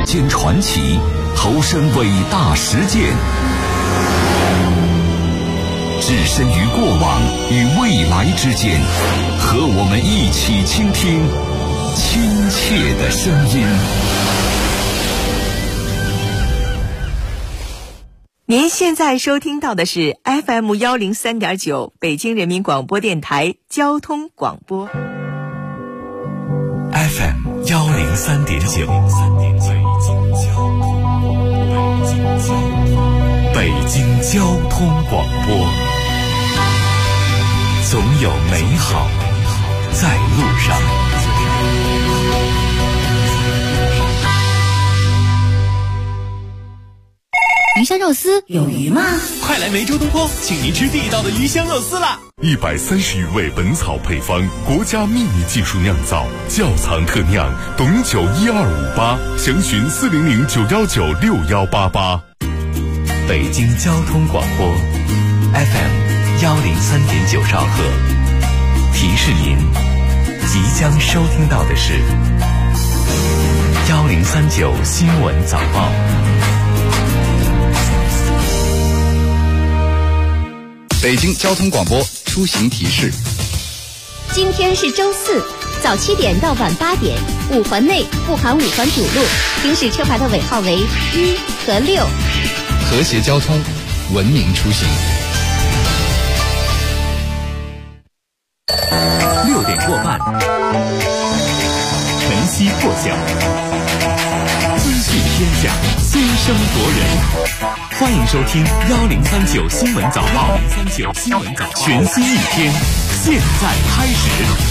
间传奇，投身伟大实践，置身于过往与未来之间，和我们一起倾听亲切的声音。 您现在收听到的是 FM 103.9北京人民广播电台交通广播。 FM 103.9，北京交通广播，总有美好在路上。 鱼香肉丝有鱼吗？ 快来梅州东坡，请您吃地道的鱼香肉丝啦 ！130余味本草配方，国家秘密技术酿造，窖藏特酿，董酒1258，详询400-919-6188。 北京交通广播 FM 103.9兆赫，提示您即将收听到的是1039新闻早报。 北京交通广播出行提示： 今天是周四，早7点到晚8点，5环内不含5环主路，行驶车牌的尾号为1和6。 和谐交通，文明出行。 6点过半，晨曦破晓，资讯天下，先声夺人。欢迎收听1039新闻早报，全新一天，现在开始。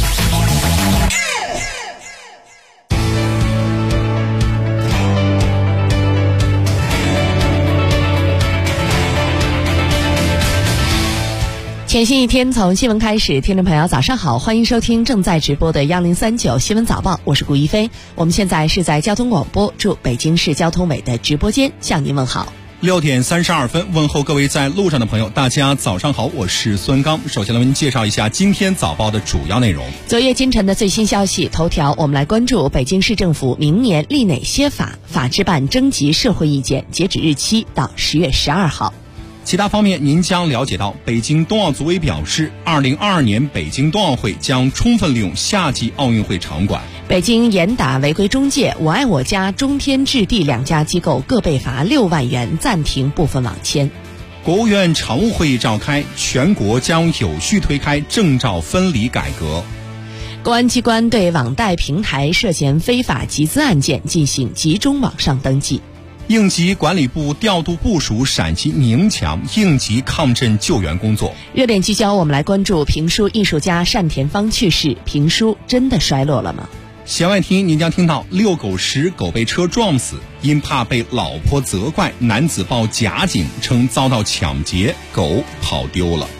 全新一天从新闻开始，听众朋友早上好，欢迎收听正在直播的1039新闻早报，我是顾一飞。我们现在是在交通广播驻北京市交通委的直播间向您问好。 6点32分，问候各位在路上的朋友，大家早上好，我是孙刚。首先来为您介绍一下今天早报的主要内容。 昨夜今晨的最新消息头条，我们来关注北京市政府明年立哪些法，法制办征集社会意见，截止日期到10月12号。 其他方面，您将了解到，北京冬奥组委表示，2022年北京冬奥会将充分利用夏季奥运会场馆。 北京严打违规中介，我爱我家、中天置地2家机构各被罚6万元，暂停部分网签。 国务院常务会议召开，全国将有序推开证照分离改革。 公安机关对网贷平台涉嫌非法集资案件进行集中网上登记。 应急管理部调度部署陕西宁强应急抗震救援工作。 热点聚焦，我们来关注评书艺术家单田芳去世，评书真的衰落了吗？ 弦外听您将听到遛狗时狗被车撞死，因怕被老婆责怪，男子报假警称遭到抢劫，狗跑丢了。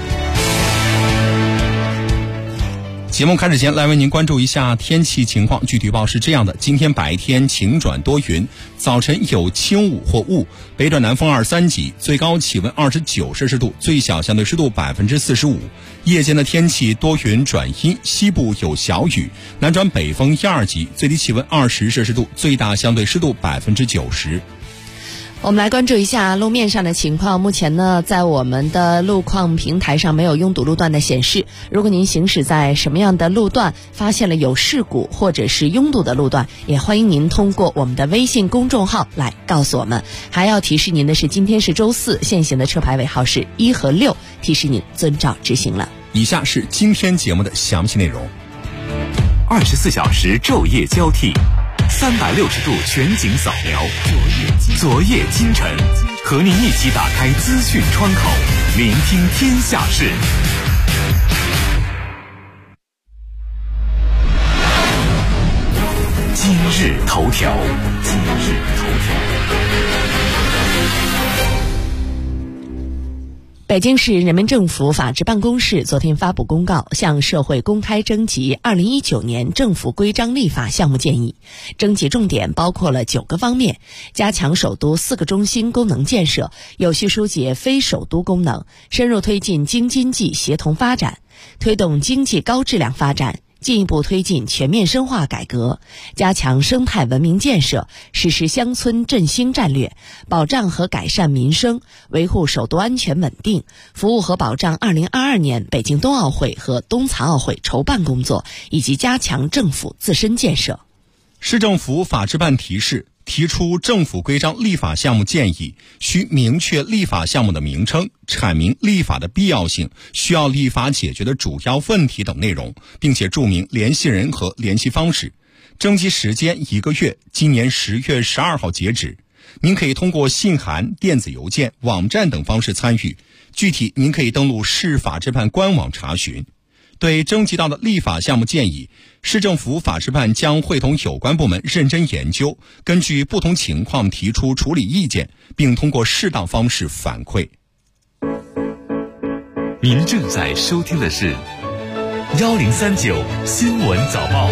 节目开始前，来为您关注一下天气情况。据预报是这样的：今天白天晴转多云，早晨有轻雾或雾，北转南风2-3级，最高气温29摄氏度，最小相对湿度45%。夜间的天气多云转阴，西部有小雨，南转北风1-2级，最低气温20摄氏度，最大相对湿度90%。 我们来关注一下路面上的情况。目前呢，在我们的路况平台上没有拥堵路段的显示。如果您行驶在什么样的路段，发现了有事故或者是拥堵的路段，也欢迎您通过我们的微信公众号来告诉我们。还要提示您的是，今天是周四，现行的车牌尾号是1和6，提示您遵照执行了。 以下是今天节目的详细内容。 24小时昼夜交替，360度全景扫描，昨夜今晨，和您一起打开资讯窗口，聆听天下事。今日头条。 北京市人民政府法制办公室昨天发布公告，向社会公开征集2019年政府规章立法项目建议。征集重点包括了9个方面：加强首都4个中心功能建设，有序疏解非首都功能，深入推进京津冀协同发展，推动经济高质量发展， 进一步推进全面深化改革，加强生态文明建设，实施乡村振兴战略，保障和改善民生，维护首都安全稳定，服务和保障2022年北京冬奥会和冬残奥会筹办工作，以及加强政府自身建设。 市政府法制办提示，提出政府规章立法项目建议，需明确立法项目的名称，阐明立法的必要性、需要立法解决的主要问题等内容，并且注明联系人和联系方式。征集时间1个月，今年10月12号截止。您可以通过信函、电子邮件、网站等方式参与，具体您可以登录市法制办官网查询。对征集到的立法项目建议，市政府法制办将会同有关部门认真研究，根据不同情况提出处理意见，并通过适当方式反馈。 您正在收听的是1039新闻早报。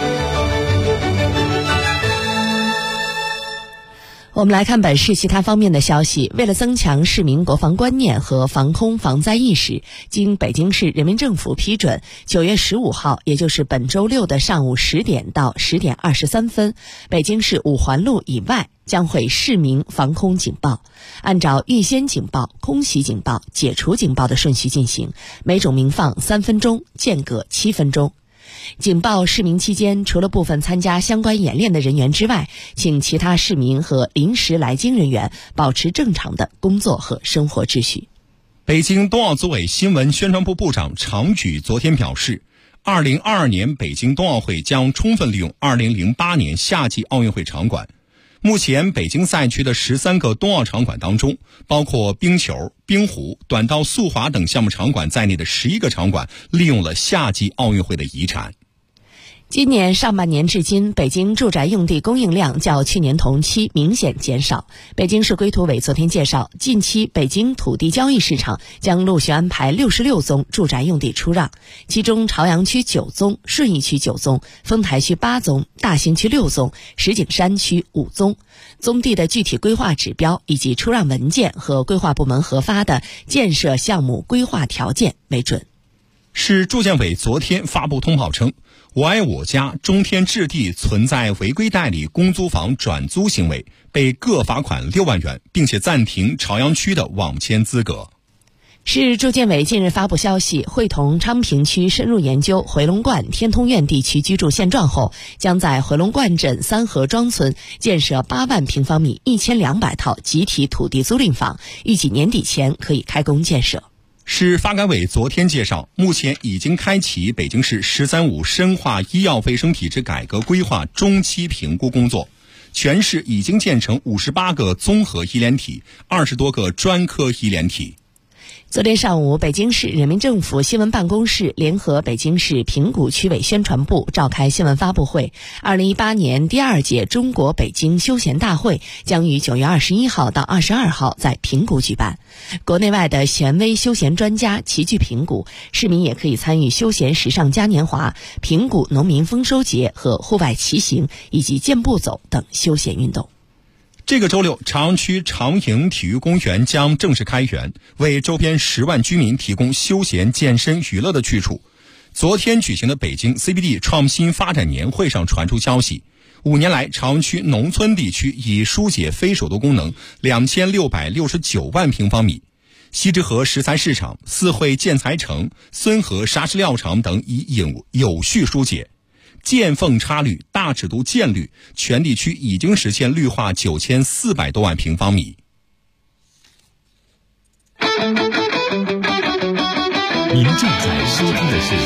我们来看本市其他方面的消息。为了增强市民国防观念和防空防灾意识，经北京市人民政府批准，9月15号，也就是本周六的上午10点到10点23分，北京市五环路以外将会市民防空警报，按照预先警报、空袭警报、解除警报的顺序进行，每种鸣放3分钟，间隔7分钟。警报释鸣期间，除了部分参加相关演练的人员之外，请其他市民和临时来京人员保持正常的工作和生活秩序。 北京冬奥组委新闻宣传部部长常举昨天表示，2022年北京冬奥会将充分利用2008年夏季奥运会场馆。目前北京赛区的13个冬奥场馆当中，包括冰球、冰壶、短道速滑等项目场馆在内的11个场馆利用了夏季奥运会的遗产。 今年上半年至今，北京住宅用地供应量较去年同期明显减少。北京市规土委昨天介绍，近期北京土地交易市场将陆续安排66宗住宅用地出让，其中朝阳区9宗，顺义区9宗，丰台区8宗，大兴区6宗，石景山区5宗。宗地的具体规划指标以及出让文件和规划部门核发的建设项目规划条件为准。 市住建委昨天发布通报称，我爱我家中天置地存在违规代理公租房转租行为，被各罚款6万元，并且暂停朝阳区的网签资格。 市住建委近日发布消息，会同昌平区深入研究回龙观天通苑地区居住现状后，将在回龙观镇三河庄村建设8万平方米1200套集体土地租赁房，预计年底前可以开工建设。 市发改委昨天介绍，目前已经开启北京市“13+5”深化医药卫生体制改革规划中期评估工作，全市已经建成58个综合医联体，20多个专科医联体。 昨天上午，北京市人民政府新闻办公室联合北京市平谷区委宣传部召开新闻发布会。2018年第2届中国北京休闲大会将于9月21号到22号在平谷举办，国内外的权威休闲专家齐聚平谷，市民也可以参与休闲时尚嘉年华、平谷农民丰收节和户外骑行以及健步走等休闲运动。 这个周六，朝阳区长营体育公园将正式开园，为周边10万居民提供休闲、健身、娱乐的去处。昨天举行的北京 CBD 创新发展年会上传出消息，5年来，朝阳区农村地区已疏解非首都功能2669万平方米，西直河石材市场、四惠建材城、孙河砂石料厂等已有序疏解。见缝插绿、大尺度建绿，全地区已经实现绿化9400多万平方米。 您正在收听的是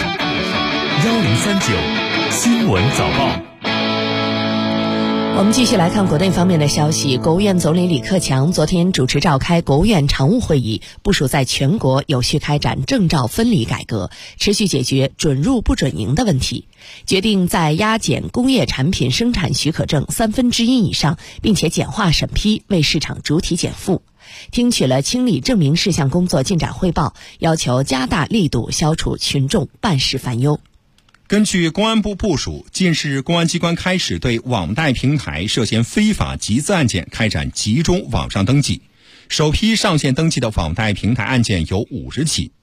1039新闻早报。 我们继续来看国内方面的消息。国务院总理李克强昨天主持召开国务院常务会议，部署在全国有序开展证照分离改革，持续解决准入不准营的问题，决定在压减工业产品生产许可证1/3以上，并且简化审批，为市场主体减负。听取了清理证明事项工作进展汇报，要求加大力度消除群众办事烦忧。 根据公安部部署，近日公安机关开始对网贷平台涉嫌非法集资案件开展集中网上登记，首批上线登记的网贷平台案件有50起。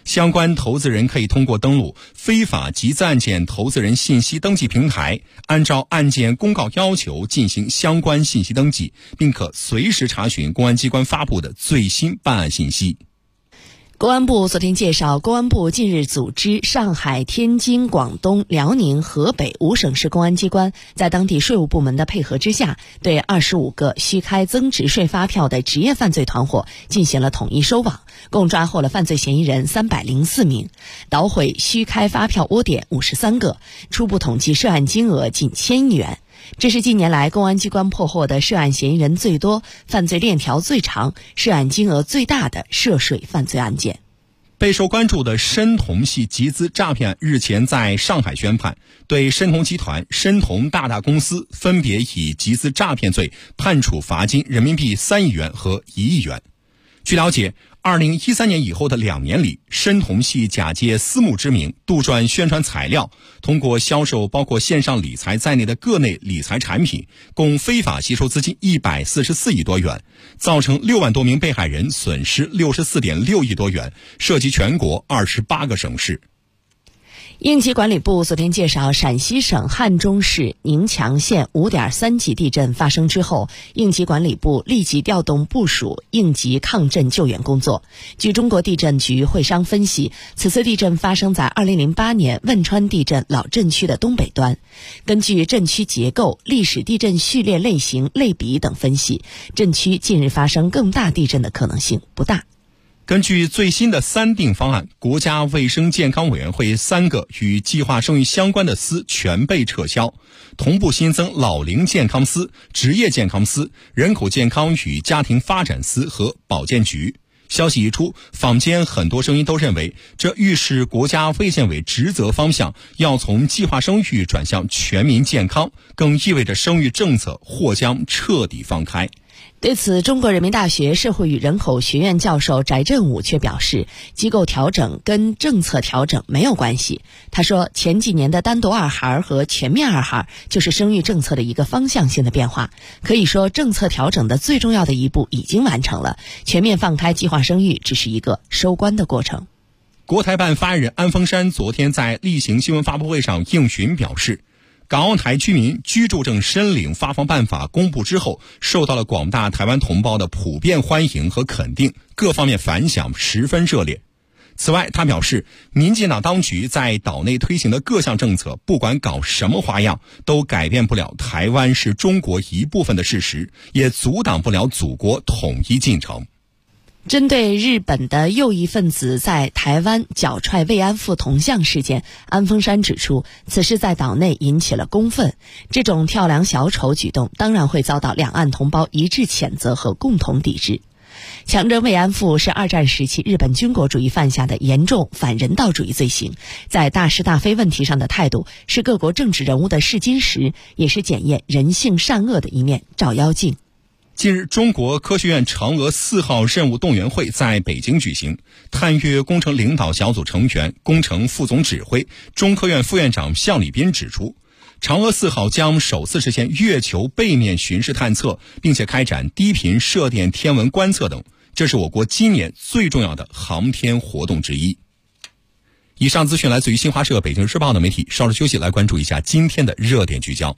相关投资人可以通过登录非法集资案件投资人信息登记平台，按照案件公告要求进行相关信息登记，并可随时查询公安机关发布的最新办案信息。 公安部昨天介绍，公安部近日组织上海、天津、广东、辽宁、河北5省市公安机关在当地税务部门的配合之下，对25个虚开增值税发票的职业犯罪团伙进行了统一收网，共抓获了犯罪嫌疑人304名，捣毁虚开发票窝点53个，初步统计涉案金额近1000亿元。这是近年来公安机关破获的涉案嫌疑人最多、犯罪链条最长、涉案金额最大的涉税犯罪案件。 备受关注的申铜系集资诈骗案日前在上海宣判，对申铜集团、申铜大公司分别以集资诈骗罪判处罚金人民币3亿元和1亿元。据了解，2013年以后的2年里，申铜系假借私募之名，杜撰宣传材料，通过销售包括线上理财在内的各类理财产品，共非法吸收资金144亿多元，造成6万多名被害人损失64.6亿多元，涉及全国28个省市。 应急管理部昨天介绍，陕西省汉中市宁强县5.3级地震发生之后，应急管理部立即调动部署应急抗震救援工作。据中国地震局会商分析，此次地震发生在2008年汶川地震老震区的东北端。根据震区结构、历史地震序列类型、类比等分析，震区近日发生更大地震的可能性不大。 根据最新的3定方案，国家卫生健康委员会3个与计划生育相关的司全被撤销，同步新增老龄健康司、职业健康司、人口健康与家庭发展司和保健局。消息一出，坊间很多声音都认为，这预示国家卫健委职责方向要从计划生育转向全民健康，更意味着生育政策或将彻底放开。 对此，中国人民大学社会与人口学院教授翟振武却表示，机构调整跟政策调整没有关系。他说，前几年的单独2孩和全面2孩就是生育政策的一个方向性的变化，可以说政策调整的最重要的一步已经完成了，全面放开计划生育只是一个收官的过程。 国台办发言人安峰山昨天在例行新闻发布会上应询表示，港澳台居民居住证申领发放办法公布之后，受到了广大台湾同胞的普遍欢迎和肯定，各方面反响十分热烈。此外，他表示，民进党当局在岛内推行的各项政策，不管搞什么花样，都改变不了台湾是中国一部分的事实，也阻挡不了祖国统一进程。 针对日本的右翼分子在台湾脚踹慰安妇铜像事件，安峰山指出，此事在岛内引起了公愤，这种跳梁小丑举动当然会遭到两岸同胞一致谴责和共同抵制。强征慰安妇是2战时期日本军国主义犯下的严重反人道主义罪行，在大是大非问题上的态度是各国政治人物的试金石，也是检验人性善恶的一面照妖镜。 近日，中国科学院嫦娥4号任务动员会在北京举行，探月工程领导小组成员、工程副总指挥、中科院副院长项礼斌指出，嫦娥4号将首次实现月球背面巡视探测，并且开展低频射电天文观测等，这是我国今年最重要的航天活动之一。以上资讯来自于新华社、北京日报的媒体。稍事休息，来关注一下今天的热点聚焦，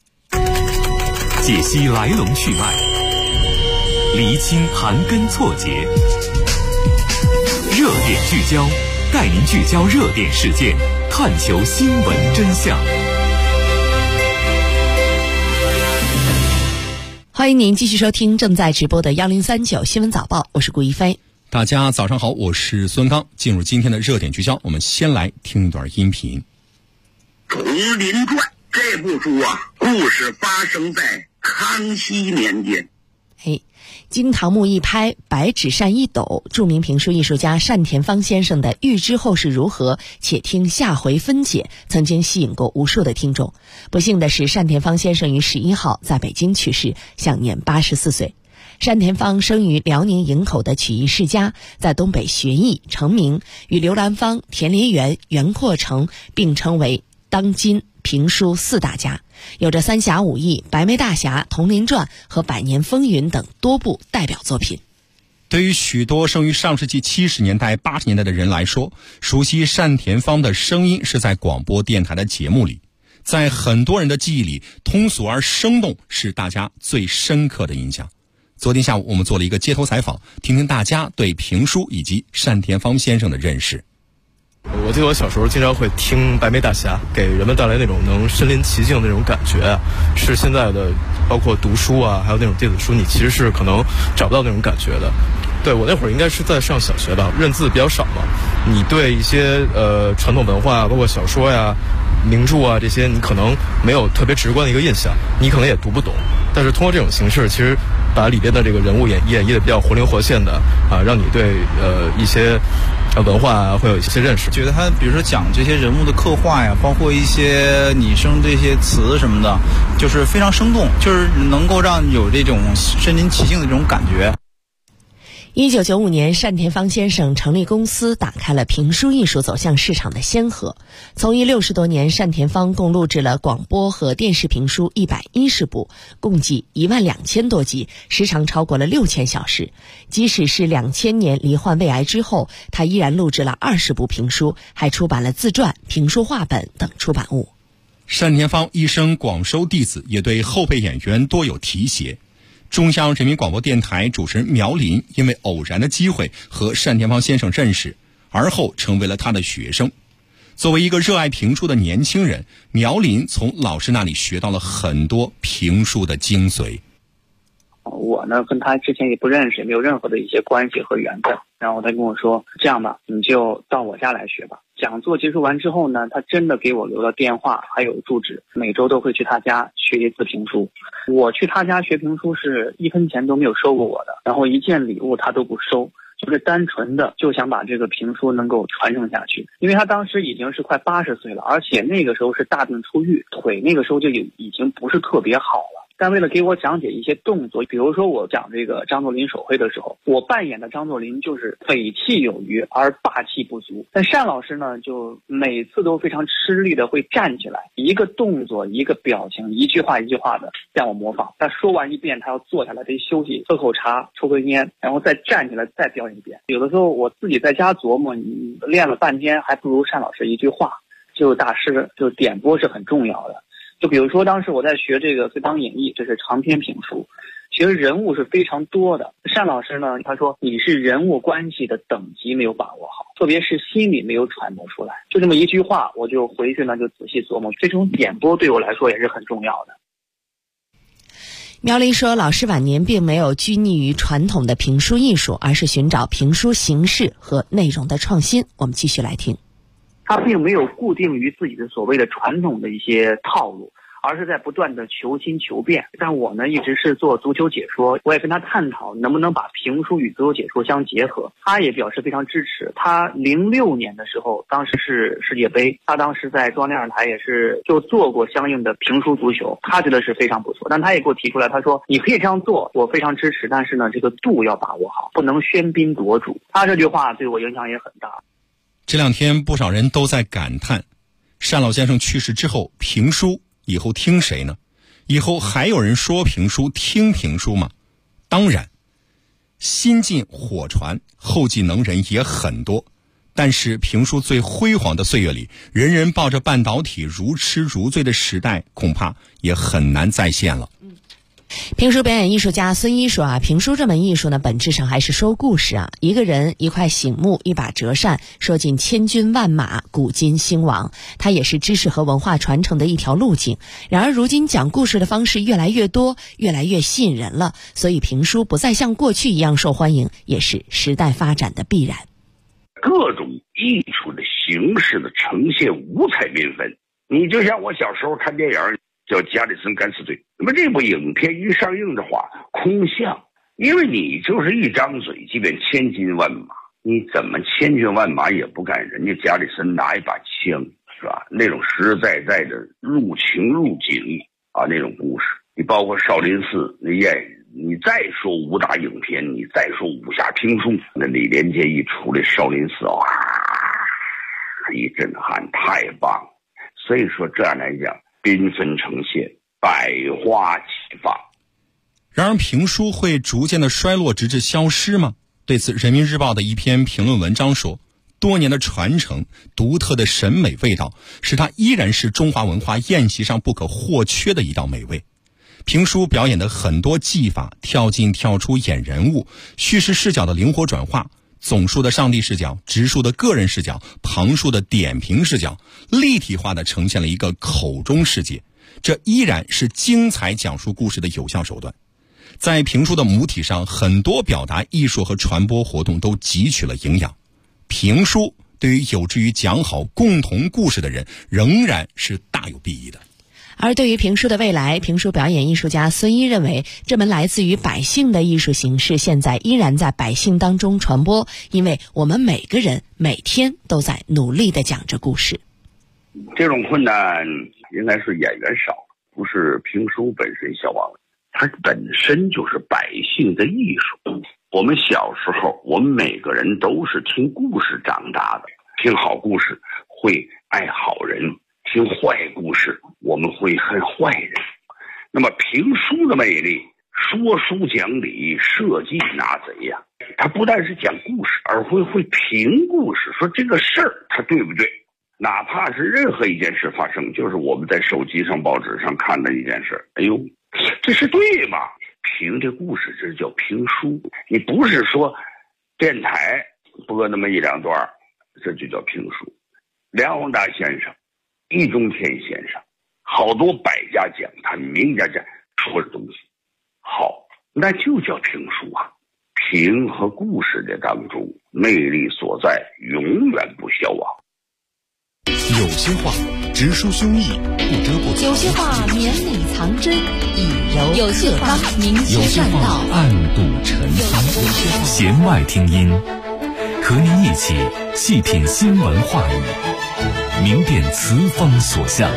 解析来龙去脉，厘清盘根错节，热点聚焦，带您聚焦热点事件，探求新闻真相。 欢迎您继续收听正在直播的1039新闻早报，我是顾一飞。 大家早上好，我是孙刚。进入今天的热点聚焦，我们先来听一段音频。 《崇林传》这部书啊，故事发生在康熙年间。 经唐木一拍，白纸扇一抖，著名评书艺术家单田芳先生的《欲知后事如何，且听下回分解》曾经吸引过无数的听众。不幸的是，单田芳先生于11号在北京去世，享年84岁。单田芳生于辽宁营口的曲艺世家，在东北学艺成名，与刘兰芳、田连元、袁阔成并称为当今评书4大家，有着《三侠五义》《白眉大侠》《铜林传》和《百年风云》等多部代表作品。 对于许多生于上世纪70年代、80年代的人来说，熟悉单田芳的声音是在广播电台的节目里。在很多人的记忆里，通俗而生动是大家最深刻的印象。昨天下午我们做了一个街头采访，听听大家对评书以及单田芳先生的认识。 我记得我小时候经常会听白眉大侠，给人们带来那种能身临其境的那种感觉，是现在的包括读书啊，还有那种电子书，你其实是可能找不到那种感觉的。对，我那会儿应该是在上小学吧，认字比较少嘛，你对一些传统文化，包括小说呀、名著啊这些，你可能没有特别直观的一个印象，你可能也读不懂。但是通过这种形式，其实把里边的这个人物演绎的比较活灵活现的啊，让你对一些文化啊会有一些认识。 觉得他比如说讲这些人物的刻画呀，包括一些拟声这些词什么的，就是非常生动，就是能够让有这种身临其境的这种感觉。 1995年，单田芳先生成立公司，打开了评书艺术走向市场的先河。从艺60多年，单田芳共录制了广播和电视评书110部，共计12000多集，时长超过了6000小时。即使是2000年罹患胃癌之后，他依然录制了20部评书，还出版了自传、评书话本等出版物。 单田芳一生广收弟子，也对后辈演员多有提携。中央人民广播电台主持人苗林因为偶然的机会和单田芳先生认识，而后成为了他的学生。作为一个热爱评书的年轻人，苗林从老师那里学到了很多评书的精髓。 我呢跟他之前也不认识，也没有任何的一些关系和缘分。然后他跟我说，这样吧，你就到我家来学吧。讲座结束完之后呢，他真的给我留了电话还有住址，每周都会去他家学一次评书。我去他家学评书是1分钱都没有收过我的，然后一件礼物他都不收，就是单纯的就想把这个评书能够传承下去。因为他当时已经是快80岁了，而且那个时候是大病初愈，腿那个时候就已经不是特别好了。但为了给我讲解一些动作，比如说我讲这个张作霖手绘的时候，我扮演的张作霖就是匪气有余而霸气不足。但单老师呢，就每次都非常吃力的会站起来，一个动作一个表情，一句话一句话的让我模仿。他说完一遍，他要坐下来，得休息，喝口茶，抽根烟，然后再站起来再表演一遍。有的时候我自己在家琢磨，你练了半天还不如单老师一句话。就大师就点拨是很重要的。就比如说当时我在学这个《隋唐演义》，这是长篇评书，其实人物是非常多的。单老师呢，他说你是人物关系的等级没有把握好，特别是心理没有揣摩出来。就这么一句话，我就回去呢就仔细琢磨，这种点拨对我来说也是很重要的。 苗林说，老师晚年并没有拘泥于传统的评书艺术，而是寻找评书形式和内容的创新。我们继续来听。 他并没有固定于自己的所谓的传统的一些套路，而是在不断的求新求变。但我呢一直是做足球解说，我也跟他探讨能不能把评书与足球解说相结合，他也表示非常支持。他06年的时候，当时是世界杯，他当时在中央电视台也是就做过相应的评书足球，他觉得是非常不错。但他也给我提出来，他说你可以这样做，我非常支持，但是呢这个度要把握好，不能喧宾夺主。他这句话对我影响也很大。 这两天不少人都在感叹，单老先生去世之后，评书以后听谁呢？以后还有人说评书听评书吗？当然，新晋火传，后继能人也很多，但是评书最辉煌的岁月里，人人抱着半导体如痴如醉的时代，恐怕也很难再现了。 评书表演艺术家孙一说评书这门艺术呢，本质上还是说故事一个人、一块醒木、一把折扇，说尽千军万马、古今兴亡。它也是知识和文化传承的一条路径。然而如今讲故事的方式越来越多，越来越吸引人了，所以评书不再像过去一样受欢迎，也是时代发展的必然。 各种艺术的形式的呈现五彩缤纷。你就像我小时候看电影叫《加里森敢死队》，那么这部影片一上映的话，空巷，因为你就是一张嘴，即便千军万马，你怎么千军万马也不敢人家加里森拿一把枪，是吧？那种实实在在的入情入景那种故事。你包括少林寺那你再说武打影片，你再说武侠评书，那李连杰一出来少林寺一震撼，太棒了。所以说这样来讲，缤纷呈现，百花齐放。 然而评书会逐渐的衰落直至消失吗？ 对此，人民日报的一篇评论文章说，多年的传承、独特的审美味道，使它依然是中华文化宴席上不可或缺的一道美味。评书表演的很多技法，跳进跳出演人物，叙事视角的灵活转化，总数的上帝视角，直述的个人视角，旁述的点评视角，立体化地呈现了一个口中世界，这依然是精彩讲述故事的有效手段。在评书的母体上，很多表达艺术和传播活动都汲取了营养。评书对于有志于讲好共同故事的人，仍然是大有裨益的。 而对于评书的未来，评书表演艺术家孙一认为，这门来自于百姓的艺术形式现在依然在百姓当中传播，因为我们每个人每天都在努力地讲着故事。 这种困难应该是演员少，不是评书本身消亡，它本身就是百姓的艺术。我们小时候，我们每个人都是听故事长大的，听好故事会爱好人，听坏故事我们会恨坏人。那么评书的魅力，说书讲理，设计拿贼呀。他不但是讲故事，而会评故事，说这个事儿它对不对。哪怕是任何一件事发生，就是我们在手机上、报纸上看的一件事，哎呦，这是对吗？评这故事，这叫评书。你不是说电台播那么一两段，这就叫评书。梁鸿达先生、易中天先生，好多百家讲坛、名家讲说的东西好，那就叫评书啊。评和故事的当中，魅力所在永远不消亡。 有些话直抒胸臆，不遮不藏； 有些话绵里藏针，以柔有些话明有些劝道， 话暗度陈仓。弦外听音，和您一起细品新闻话语，明辨词风所向。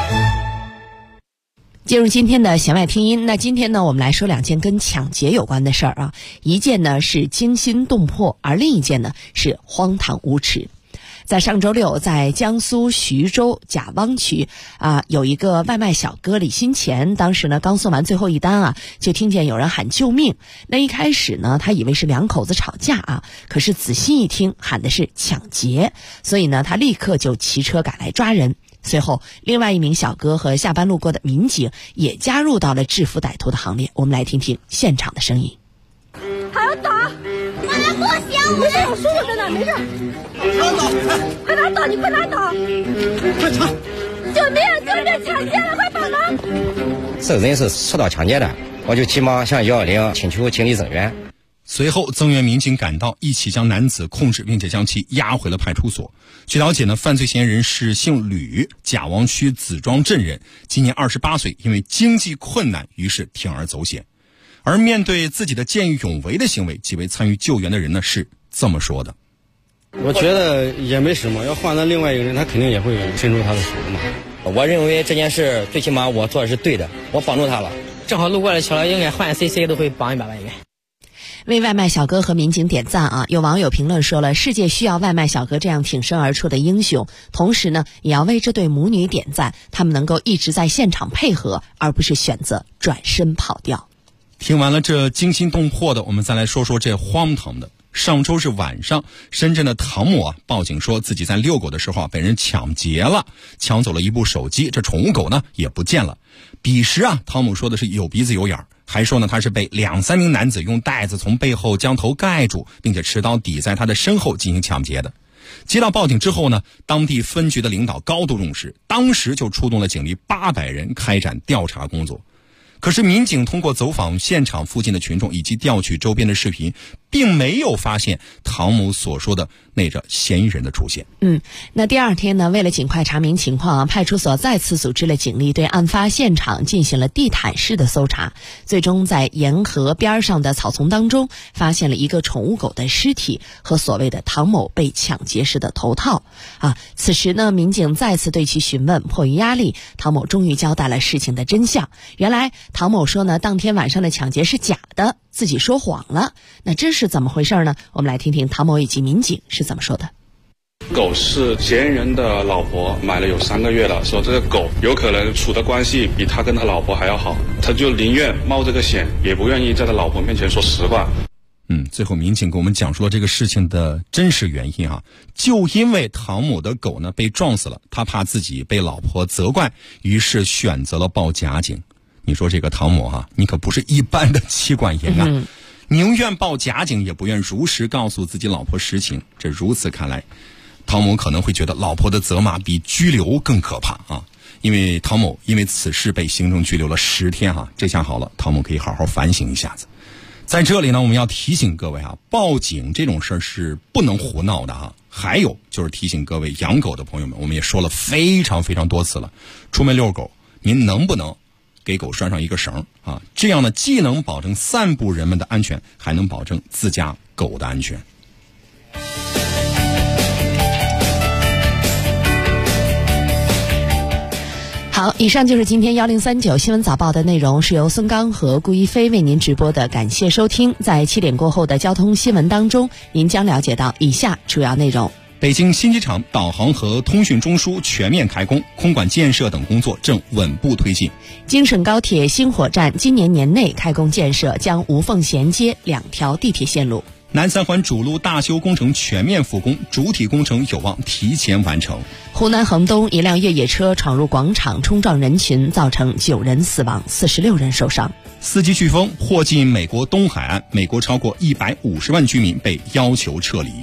进入今天的弦外听音，那今天呢，我们来说两件跟抢劫有关的事儿啊。一件呢是惊心动魄，而另一件呢是荒唐无耻。在上周六，在江苏徐州贾汪区有一个外卖小哥李新前，当时呢刚送完最后一单就听见有人喊救命。那一开始呢，他以为是两口子吵架可是仔细一听，喊的是抢劫，所以呢，他立刻就骑车赶来抓人。随后，另外一名小哥和下班路过的民警也加入到了制服歹徒的行列。我们来听听现场的声音。 还要打？我来不行，我有叔叔在那，没事。快拿刀！你快拿刀！快抢！救命！就是抢劫了，快帮忙！ 这个人是受到抢劫的，我就急忙向110请求警力增援。 随后，增援民警赶到，一起将男子控制，并且将其押回了派出所。据了解呢，犯罪嫌疑人是姓吕，贾汪区子庄镇人，今年28岁，因为经济困难，于是铤而走险。而面对自己的见义勇为的行为，几位参与救援的人呢是这么说的： 我觉得也没什么，要换了另外一个人，他肯定也会伸出他的手嘛。 我认为这件事最起码我做的是对的，我帮助他了。 正好路过的桥，应该换谁都会帮一把吧，应该。 为外卖小哥和民警点赞有网友评论说了，世界需要外卖小哥这样挺身而出的英雄，同时呢，也要为这对母女点赞，他们能够一直在现场配合，而不是选择转身跑掉。 听完了这惊心动魄的，我们再来说说这荒唐的。上周日晚上，深圳的唐某报警说自己在遛狗的时候被人抢劫了，抢走了一部手机，这宠物狗呢也不见了。彼时唐某说的是有鼻子有眼儿，还说呢他是被2-3名男子用袋子从背后将头盖住，并且持刀抵在他的身后进行抢劫的。接到报警之后呢，当地分局的领导高度重视，当时就出动了警力800人开展调查工作。可是民警通过走访现场附近的群众以及调取周边的视频，并没有发现唐某所说的那个嫌疑人的出现。 那第二天呢，为了尽快查明情况派出所再次组织了警力对案发现场进行了地毯式的搜查，最终在沿河边上的草丛当中发现了一个宠物狗的尸体和所谓的唐某被抢劫时的头套此时呢，民警再次对其询问，迫于压力，唐某终于交代了事情的真相。原来唐某说呢，当天晚上的抢劫是假的，自己说谎了。那这是怎么回事呢？我们来听听唐某以及民警是怎么说的。 狗是嫌疑人的老婆买了有3个月了，说这个狗有可能处的关系比他跟他老婆还要好，他就宁愿冒这个险，也不愿意在他老婆面前说实话。 最后民警给我们讲述了这个事情的真实原因啊，就因为唐某的狗呢被撞死了，他怕自己被老婆责怪，于是选择了报假警。你说这个唐某啊，你可不是一般的妻管严啊，宁愿报假警也不愿如实告诉自己老婆实情。这如此看来，唐某可能会觉得老婆的责骂比拘留更可怕啊。因为唐某因为此事被行政拘留了10天啊，这下好了，唐某可以好好反省一下子。在这里呢，我们要提醒各位啊，报警这种事儿是不能胡闹的啊。还有就是提醒各位养狗的朋友们，我们也说了非常非常多次了，出门遛狗，您能不能给狗拴上一个绳啊？这样呢，既能保证散步人们的安全，还能保证自家狗的安全。 好，以上就是今天1039新闻早报的内容，是由孙刚和顾一飞为您直播的，感谢收听。在7点过后的交通新闻当中，您将了解到以下主要内容： 北京新机场导航和通讯中枢全面开工，空管建设等工作正稳步推进。 京沈高铁新火站今年年内开工建设，将无缝衔接2条地铁线路。 南三环主路大修工程全面复工，主体工程有望提前完成。 湖南衡东一辆越野车闯入广场冲撞人群，造成9人死亡，46人受伤。 司机飓风祸进美国东海岸，美国超过150万居民被要求撤离。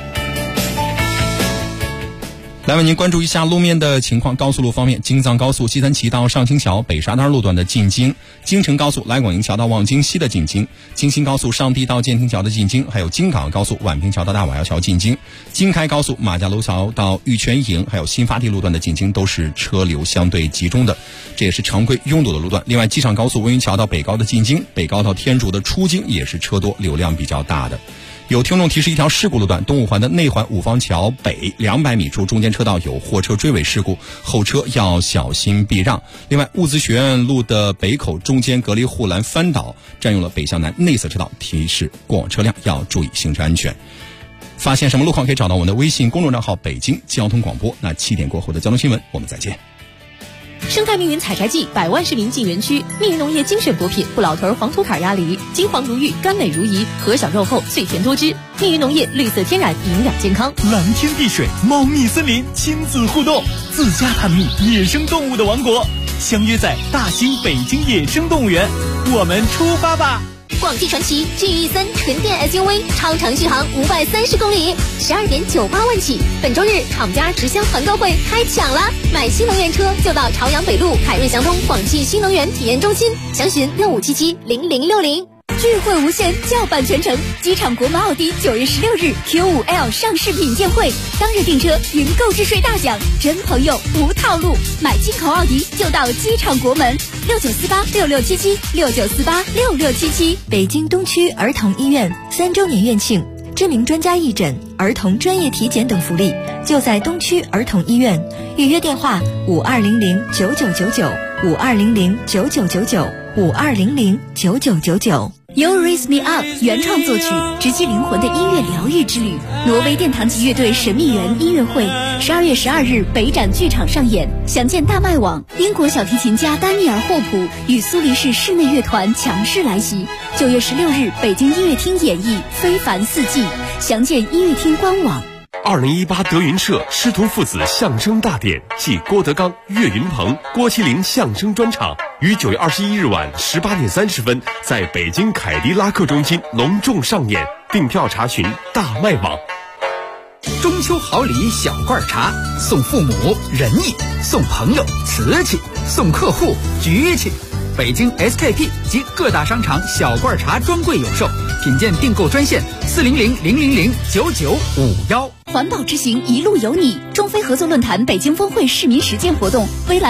来为您关注一下路面的情况。高速路方面，京藏高速西三旗到上清桥北沙滩路段的进京，京承高速来广营桥到望京西的进京，京新高速上地到建亭桥的进京，还有京港高速宛平桥到大瓦窑桥进京，京开高速马家楼桥到玉泉营，还有新发地路段的进京都是车流相对集中的，这也是常规拥堵的路段。另外，机场高速温榆桥到北高的进京，北高到天竺的出京也是车多，流量比较大的。有听众提示一条事故路段，东五环的内环五方桥北200米处中间车道有货车追尾事故，后车要小心避让。另外，物资学院路的北口中间隔离护栏翻倒，占用了北向南内侧车道，提示过往车辆要注意行车安全。发现什么路况可以找到我们的微信公众账号北京交通广播。那7点过后的交通新闻我们再见。 生态命运采摘季，百万市民进园区，命运农业精选果品，不老头黄土坎鸭梨，金黄如玉，甘美如饴，核小肉厚，脆甜多汁。命运农业绿色天然，营养健康。 蓝天碧水，猫蜜森林，亲子互动，自家探秘野生动物的王国，相约在大兴北京野生动物园，我们出发吧！ 广汽传祺 G-E3 纯电 SUV 超长续航530公里，12.98万起。本周日厂家直销团购会开抢了，买新能源车就到朝阳北路凯瑞祥通广汽新能源体验中心，详询65770060。聚会无限，叫板全程。机场国门奥迪9月16日 Q5L 上市品鉴会，当日订车云购置税大奖，真朋友无套路，买进口奥迪就到机场国门。69486677，69486677。 北京东区儿童医院3周年院庆，知名专家义诊、儿童专业体检等福利，就在东区儿童医院。预约电话52009999，52009999，52009999。 You Raise Me Up 原创作曲，直击灵魂的音乐疗愈之旅。挪威殿堂级乐队神秘园音乐会，12月12日北展剧场上演。详见大麦网。英国小提琴家丹尼尔·霍普与苏黎世室内乐团强势来袭。9月16日北京音乐厅演绎《非凡四季》，详见音乐厅官网。 2018德云社师徒父子相声大典暨郭德纲、岳云鹏、郭麒麟相声专场于9月21日晚18点30分在北京凯迪拉克中心隆重上演，订票查询大麦网。 中秋好礼小罐茶，送父母仁义，送朋友瓷器，送客户局气。北京 SKP 及各大商场小罐茶专柜有售，品鉴订购专线40000009951。 环保之行一路有你，中非合作论坛北京峰会市民实践活动，微蓝